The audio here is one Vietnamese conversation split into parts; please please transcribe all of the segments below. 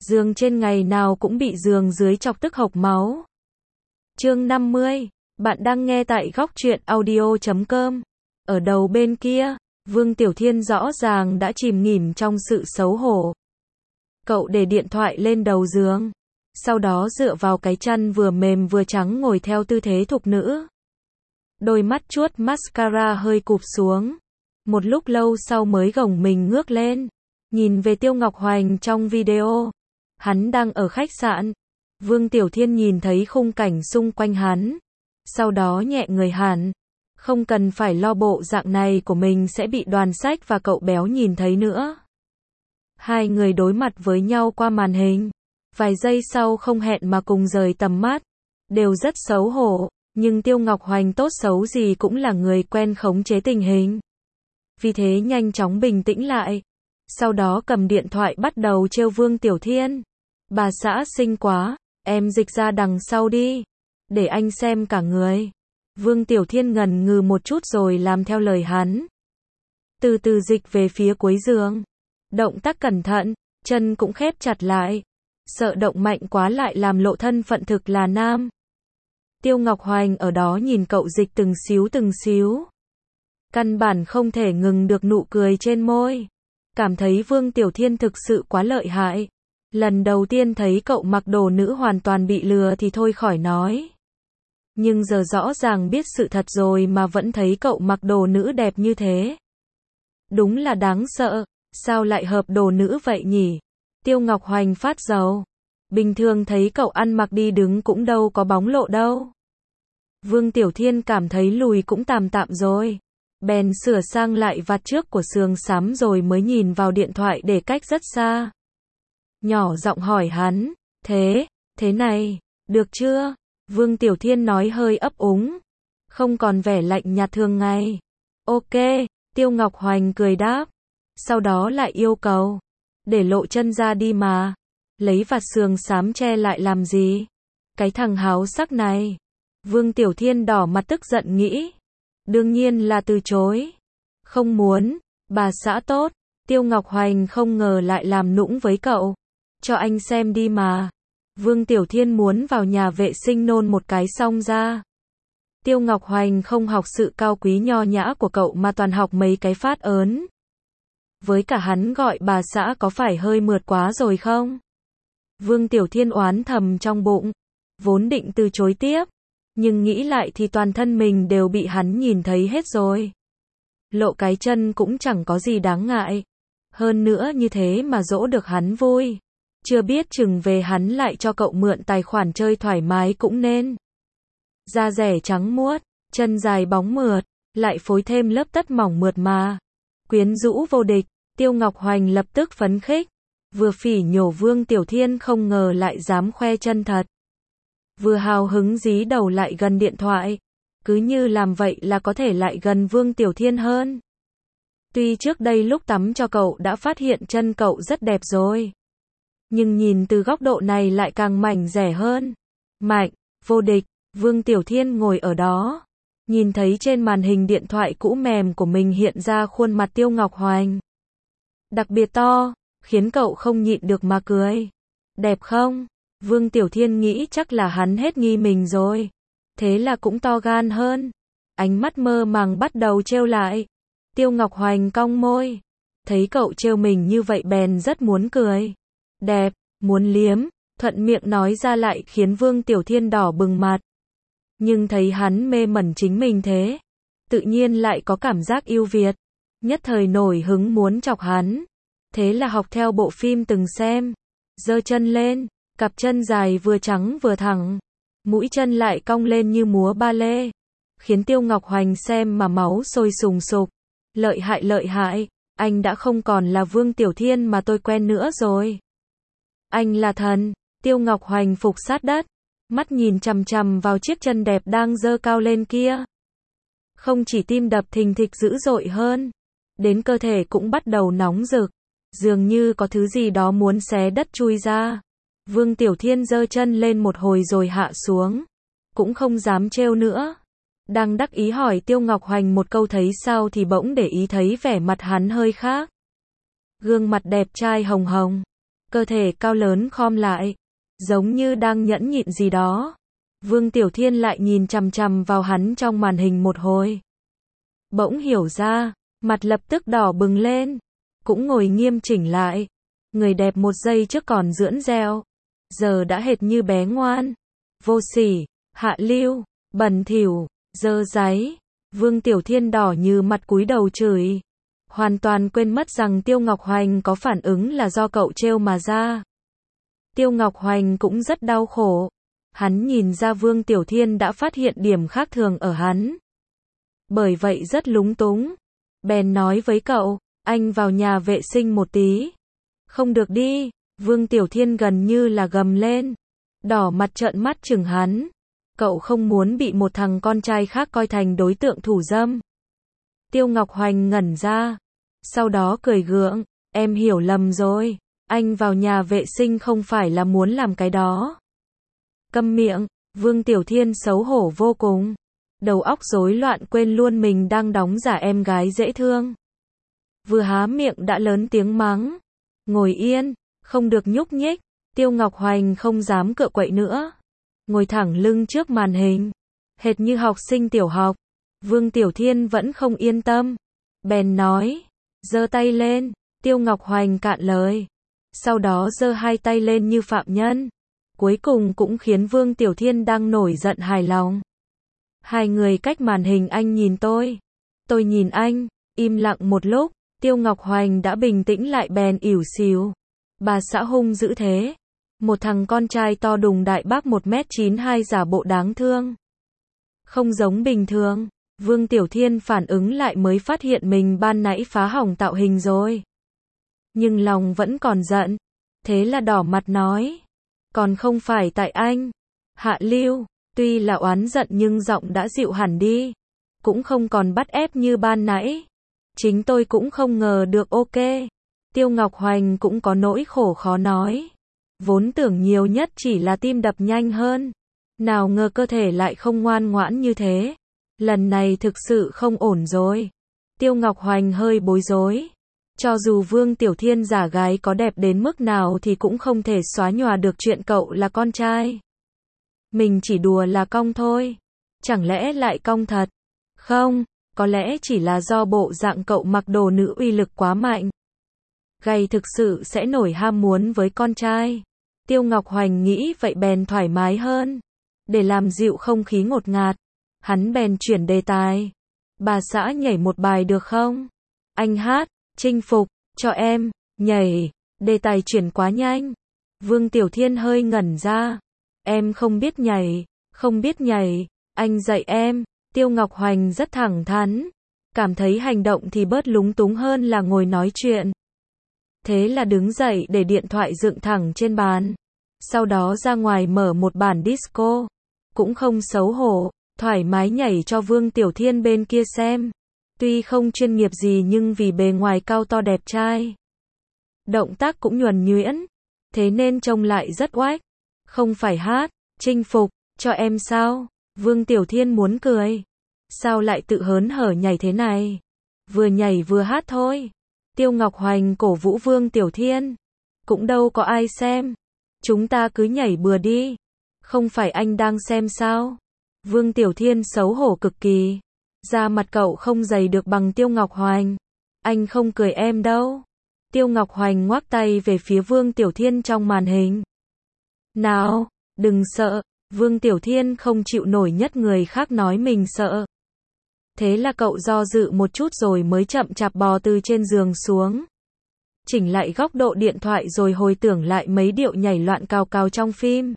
Giường trên ngày nào cũng bị giường dưới chọc tức hộc máu. Chương 50, bạn đang nghe tại góc truyện audio.com. Ở đầu bên kia, Vương Tiểu Thiên rõ ràng đã chìm nghỉm trong sự xấu hổ. Cậu để điện thoại lên đầu giường, sau đó dựa vào cái chăn vừa mềm vừa trắng ngồi theo tư thế thục nữ. Đôi mắt chuốt mascara hơi cụp xuống. Một lúc lâu sau mới gồng mình ngước lên, nhìn về Tiêu Ngọc Hoành trong video. Hắn đang ở khách sạn. Vương Tiểu Thiên nhìn thấy khung cảnh xung quanh hắn, sau đó nhẹ người hẳn. Không cần phải lo bộ dạng này của mình sẽ bị đoàn sách và cậu béo nhìn thấy nữa. Hai người đối mặt với nhau qua màn hình. Vài giây sau không hẹn mà cùng rời tầm mắt. Đều rất xấu hổ, nhưng Tiêu Ngọc Hoành tốt xấu gì cũng là người quen khống chế tình hình. Vì thế nhanh chóng bình tĩnh lại. Sau đó cầm điện thoại bắt đầu trêu Vương Tiểu Thiên. Bà xã xinh quá, em dịch ra đằng sau đi, để anh xem cả người. Vương Tiểu Thiên ngần ngừ một chút rồi làm theo lời hắn. Từ từ dịch về phía cuối giường. Động tác cẩn thận, chân cũng khép chặt lại. Sợ động mạnh quá lại làm lộ thân phận thực là nam. Tiêu Ngọc Hoành ở đó nhìn cậu dịch từng xíu. Căn bản không thể ngừng được nụ cười trên môi. Cảm thấy Vương Tiểu Thiên thực sự quá lợi hại. Lần đầu tiên thấy cậu mặc đồ nữ hoàn toàn bị lừa thì thôi khỏi nói. Nhưng giờ rõ ràng biết sự thật rồi mà vẫn thấy cậu mặc đồ nữ đẹp như thế. Đúng là đáng sợ, sao lại hợp đồ nữ vậy nhỉ? Tiêu Ngọc Hoành phát dầu. Bình thường thấy cậu ăn mặc đi đứng cũng đâu có bóng lộ đâu. Vương Tiểu Thiên cảm thấy lùi cũng tạm rồi. Bèn sửa sang lại vạt trước của sườn xám rồi mới nhìn vào điện thoại để cách rất xa. Nhỏ giọng hỏi hắn, thế này, được chưa? Vương Tiểu Thiên nói hơi ấp úng, không còn vẻ lạnh nhạt thường ngày. Ok, Tiêu Ngọc Hoành cười đáp. Sau đó lại yêu cầu, để lộ chân ra đi mà. Lấy vạt sườn xám che lại làm gì? Cái thằng háo sắc này. Vương Tiểu Thiên đỏ mặt tức giận nghĩ. Đương nhiên là từ chối. Không muốn, bà xã tốt. Tiêu Ngọc Hoành không ngờ lại làm nũng với cậu. Cho anh xem đi mà. Vương Tiểu Thiên muốn vào nhà vệ sinh nôn một cái xong ra. Tiêu Ngọc Hoành không học sự cao quý nho nhã của cậu mà toàn học mấy cái phát ớn. Với cả hắn gọi bà xã có phải hơi mượt quá rồi không? Vương Tiểu Thiên oán thầm trong bụng. Vốn định từ chối tiếp. Nhưng nghĩ lại thì toàn thân mình đều bị hắn nhìn thấy hết rồi. Lộ cái chân cũng chẳng có gì đáng ngại. Hơn nữa như thế mà dỗ được hắn vui. Chưa biết chừng về hắn lại cho cậu mượn tài khoản chơi thoải mái cũng nên. Da rẻ trắng muốt, chân dài bóng mượt, lại phối thêm lớp tất mỏng mượt mà. Quyến rũ vô địch, Tiêu Ngọc Hoành lập tức phấn khích. Vừa phỉ nhổ Vương Tiểu Thiên không ngờ lại dám khoe chân thật. Vừa hào hứng dí đầu lại gần điện thoại. Cứ như làm vậy là có thể lại gần Vương Tiểu Thiên hơn. Tuy trước đây lúc tắm cho cậu đã phát hiện chân cậu rất đẹp rồi. Nhưng nhìn từ góc độ này lại càng mảnh rẻ hơn. Mạnh, vô địch, Vương Tiểu Thiên ngồi ở đó. Nhìn thấy trên màn hình điện thoại cũ mềm của mình hiện ra khuôn mặt Tiêu Ngọc Hoành. Đặc biệt to, khiến cậu không nhịn được mà cười. Đẹp không? Vương Tiểu Thiên nghĩ chắc là hắn hết nghi mình rồi. Thế là cũng to gan hơn. Ánh mắt mơ màng bắt đầu trêu lại. Tiêu Ngọc Hoành cong môi. Thấy cậu trêu mình như vậy bèn rất muốn cười. Đẹp, muốn liếm, thuận miệng nói ra lại khiến Vương Tiểu Thiên đỏ bừng mặt. Nhưng thấy hắn mê mẩn chính mình thế, tự nhiên lại có cảm giác yêu Việt. Nhất thời nổi hứng muốn chọc hắn. Thế là học theo bộ phim từng xem. Giơ chân lên, cặp chân dài vừa trắng vừa thẳng. Mũi chân lại cong lên như múa ba lê. Khiến Tiêu Ngọc Hoành xem mà máu sôi sùng sục. Lợi hại, anh đã không còn là Vương Tiểu Thiên mà tôi quen nữa rồi. Anh là thần. Tiêu Ngọc Hoành phục sát đất. Mắt nhìn chằm chằm vào chiếc chân đẹp đang giơ cao lên kia. Không chỉ tim đập thình thịch dữ dội hơn. Đến cơ thể cũng bắt đầu nóng rực. Dường như có thứ gì đó muốn xé đất chui ra. Vương Tiểu Thiên giơ chân lên một hồi rồi hạ xuống. Cũng không dám trêu nữa. Đang đắc ý hỏi Tiêu Ngọc Hoành một câu thấy sao thì bỗng để ý thấy vẻ mặt hắn hơi khác. Gương mặt đẹp trai hồng hồng. cơ thể cao lớn khom lại, giống như đang nhẫn nhịn gì đó. Vương Tiểu Thiên lại nhìn chằm chằm vào hắn trong màn hình một hồi. Bỗng hiểu ra, mặt lập tức đỏ bừng lên, cũng ngồi nghiêm chỉnh lại. Người đẹp một giây trước còn dưỡng deo, giờ đã hệt như bé ngoan, vô sỉ, hạ lưu, bẩn thỉu, dơ dáy. Vương Tiểu Thiên đỏ như mặt cúi đầu chửi, hoàn toàn quên mất rằng Tiêu Ngọc Hoành có phản ứng là do cậu trêu mà ra. Tiêu Ngọc Hoành cũng rất đau khổ, hắn nhìn ra Vương Tiểu Thiên đã phát hiện điểm khác thường ở hắn. Bởi vậy rất lúng túng, bèn nói với cậu, anh vào nhà vệ sinh một tí. Không được đi, Vương Tiểu Thiên gần như là gầm lên, đỏ mặt trợn mắt chừng hắn. Cậu không muốn bị một thằng con trai khác coi thành đối tượng thủ dâm. Tiêu Ngọc Hoành ngẩn ra, sau đó cười gượng, em hiểu lầm rồi, anh vào nhà vệ sinh không phải là muốn làm cái đó. Câm miệng, Vương Tiểu Thiên xấu hổ vô cùng, đầu óc rối loạn quên luôn mình đang đóng giả em gái dễ thương. Vừa há miệng đã lớn tiếng mắng, ngồi yên, không được nhúc nhích. Tiêu Ngọc Hoành không dám cựa quậy nữa, ngồi thẳng lưng trước màn hình, hệt như học sinh tiểu học. Vương Tiểu Thiên vẫn không yên tâm, bèn nói, giơ tay lên. Tiêu Ngọc Hoành cạn lời, sau đó giơ hai tay lên như phạm nhân, cuối cùng cũng khiến Vương Tiểu Thiên đang nổi giận hài lòng. Hai người cách màn hình, anh nhìn tôi nhìn anh, im lặng một lúc, Tiêu Ngọc Hoành đã bình tĩnh lại bèn ỉu xìu, bà xã hung dữ thế, một thằng con trai to đùng đại bác 1m92 giả bộ đáng thương, không giống bình thường. Vương Tiểu Thiên phản ứng lại mới phát hiện mình ban nãy phá hỏng tạo hình rồi, nhưng lòng vẫn còn giận, thế là đỏ mặt nói, còn không phải tại anh, hạ lưu. Tuy là oán giận nhưng giọng đã dịu hẳn đi, cũng không còn bắt ép như ban nãy. Chính tôi cũng không ngờ được. Ok. Tiêu Ngọc Hoành cũng có nỗi khổ khó nói, vốn tưởng nhiều nhất chỉ là tim đập nhanh hơn, nào ngờ cơ thể lại không ngoan ngoãn như thế. Lần này thực sự không ổn rồi. Tiêu Ngọc Hoành hơi bối rối, cho dù Vương Tiểu Thiên giả gái có đẹp đến mức nào thì cũng không thể xóa nhòa được chuyện cậu là con trai. Mình chỉ đùa là cong thôi, chẳng lẽ lại cong thật? Không, có lẽ chỉ là do bộ dạng cậu mặc đồ nữ uy lực quá mạnh, gay thực sự sẽ nổi ham muốn với con trai. Tiêu Ngọc Hoành nghĩ vậy bèn thoải mái hơn, để làm dịu không khí ngột ngạt, hắn bèn chuyển đề tài. Bà xã nhảy một bài được không? Anh hát, chinh phục, cho em, nhảy. Đề tài chuyển quá nhanh, Vương Tiểu Thiên hơi ngẩn ra. Em không biết nhảy, không biết nhảy, anh dạy em. Tiêu Ngọc Hoành rất thẳng thắn, cảm thấy hành động thì bớt lúng túng hơn là ngồi nói chuyện. Thế là đứng dậy để điện thoại dựng thẳng trên bàn, sau đó ra ngoài mở một bản disco, cũng không xấu hổ, thoải mái nhảy cho Vương Tiểu Thiên bên kia xem. Tuy không chuyên nghiệp gì nhưng vì bề ngoài cao to đẹp trai, động tác cũng nhuần nhuyễn, thế nên trông lại rất oách. Không phải hát, chinh phục, cho em sao? Vương Tiểu Thiên muốn cười. Sao lại tự hớn hở nhảy thế này? Vừa nhảy vừa hát thôi. Tiêu Ngọc Hoành cổ vũ Vương Tiểu Thiên. Cũng đâu có ai xem. Chúng ta cứ nhảy bừa đi. Không phải anh đang xem sao? Vương Tiểu Thiên xấu hổ cực kỳ. Da mặt cậu không dày được bằng Tiêu Ngọc Hoành. Anh không cười em đâu. Tiêu Ngọc Hoành ngoắc tay về phía Vương Tiểu Thiên trong màn hình. Nào, đừng sợ. Vương Tiểu Thiên không chịu nổi nhất người khác nói mình sợ. Thế là cậu do dự một chút rồi mới chậm chạp bò từ trên giường xuống, chỉnh lại góc độ điện thoại rồi hồi tưởng lại mấy điệu nhảy loạn cào cào trong phim.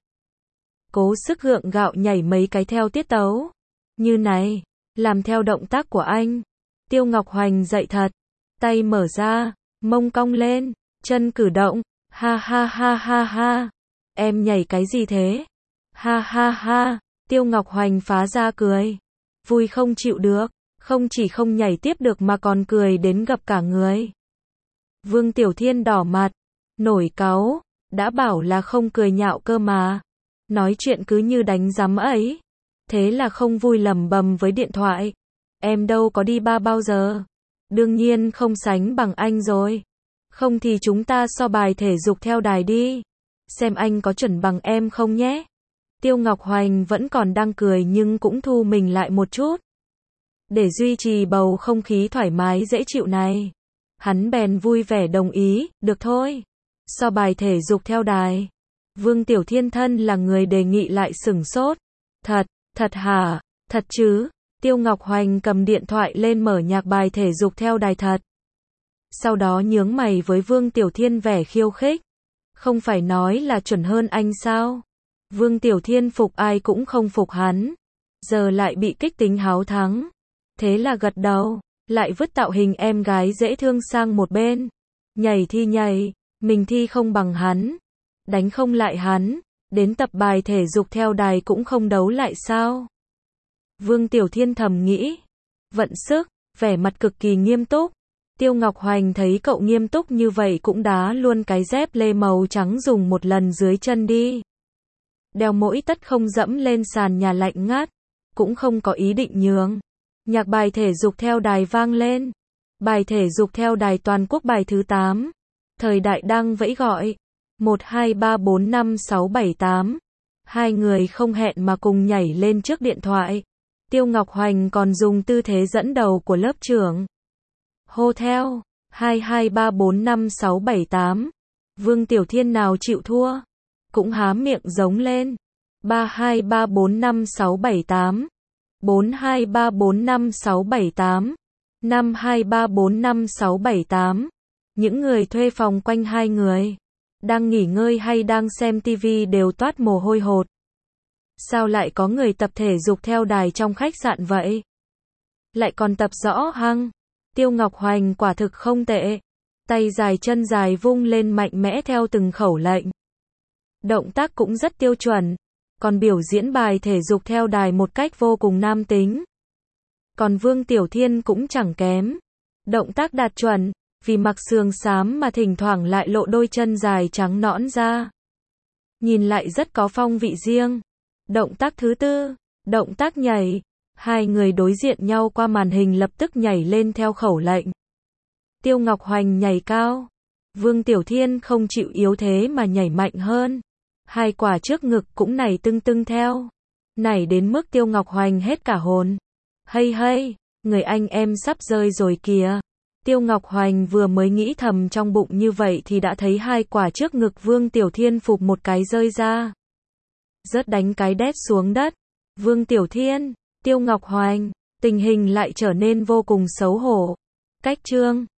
Cố sức gượng gạo nhảy mấy cái theo tiết tấu. Như này, làm theo động tác của anh. Tiêu Ngọc Hoành dậy thật. Tay mở ra, mông cong lên, chân cử động. Ha ha ha ha ha. Em nhảy cái gì thế? Ha ha ha. Tiêu Ngọc Hoành phá ra cười. Vui không chịu được. Không chỉ không nhảy tiếp được mà còn cười đến gập cả người. Vương Tiểu Thiên đỏ mặt, nổi cáu. Đã bảo là không cười nhạo cơ mà. Nói chuyện cứ như đánh rắm ấy. Thế là không vui lẩm bẩm với điện thoại. Em đâu có đi bar bao giờ. Đương nhiên không sánh bằng anh rồi. Không thì chúng ta so bài thể dục theo đài đi. Xem anh có chuẩn bằng em không nhé. Tiêu Ngọc Hoành vẫn còn đang cười nhưng cũng thu mình lại một chút. Để duy trì bầu không khí thoải mái dễ chịu này. Hắn bèn vui vẻ đồng ý, được thôi. So bài thể dục theo đài. Vương Tiểu Thiên thân là người đề nghị lại sửng sốt. Thật hả? Thật chứ? Tiêu Ngọc Hoành cầm điện thoại lên mở nhạc bài thể dục theo đài thật. Sau đó nhướng mày với Vương Tiểu Thiên vẻ khiêu khích. Không phải nói là chuẩn hơn anh sao? Vương Tiểu Thiên phục ai cũng không phục hắn. Giờ lại bị kích tính háo thắng. Thế là gật đầu, lại vứt tạo hình em gái dễ thương sang một bên. Nhảy thì nhảy, mình thi không bằng hắn. Đánh không lại hắn. Đến tập bài thể dục theo đài cũng không đấu lại sao? Vương Tiểu Thiên thầm nghĩ. Vận sức, vẻ mặt cực kỳ nghiêm túc. Tiêu Ngọc Hoành thấy cậu nghiêm túc như vậy cũng đá luôn cái dép lê màu trắng dùng một lần dưới chân đi. Đeo mỗi tất không dẫm lên sàn nhà lạnh ngắt. Cũng không có ý định nhường. Nhạc bài thể dục theo đài vang lên. Bài thể dục theo đài toàn quốc bài thứ 8. Thời đại đang vẫy gọi. 1, 2, 3, 4, 5, 6, 7, 8. Hai người không hẹn mà cùng nhảy lên trước điện thoại. Tiêu Ngọc Hoành còn dùng tư thế dẫn đầu của lớp trưởng. Hô theo. 2, 2, 3, 4, 5, 6, 7, 8. Vương Tiểu Thiên nào chịu thua. Cũng há miệng giống lên. 3, 2, 3, 4, 5, 6, 7, 8. 4, 2, 3, 4, 5, 6, 7, 8. 5, 2, 3, 4, 5, 6, 7, 8. Những người thuê phòng quanh hai người. Đang nghỉ ngơi hay đang xem tivi đều toát mồ hôi hột. Sao lại có người tập thể dục theo đài trong khách sạn vậy? Lại còn tập rõ hăng. Tiêu Ngọc Hoành quả thực không tệ. Tay dài chân dài vung lên mạnh mẽ theo từng khẩu lệnh. Động tác cũng rất tiêu chuẩn. Còn biểu diễn bài thể dục theo đài một cách vô cùng nam tính. Còn Vương Tiểu Thiên cũng chẳng kém. Động tác đạt chuẩn. Vì mặc sườn xám mà thỉnh thoảng lại lộ đôi chân dài trắng nõn ra. Nhìn lại rất có phong vị riêng. Động tác thứ 4, động tác nhảy. Hai người đối diện nhau qua màn hình lập tức nhảy lên theo khẩu lệnh. Tiêu Ngọc Hoành nhảy cao. Vương Tiểu Thiên không chịu yếu thế mà nhảy mạnh hơn. Hai quả trước ngực cũng nảy tưng tưng theo. Nảy đến mức Tiêu Ngọc Hoành hết cả hồn. Hay, người anh em sắp rơi rồi kìa. Tiêu Ngọc Hoành vừa mới nghĩ thầm trong bụng như vậy thì đã thấy hai quả trước ngực Vương Tiểu Thiên phụp một cái rơi ra. Rớt đánh cái đét xuống đất. Vương Tiểu Thiên, Tiêu Ngọc Hoành, tình hình lại trở nên vô cùng xấu hổ. Cách chương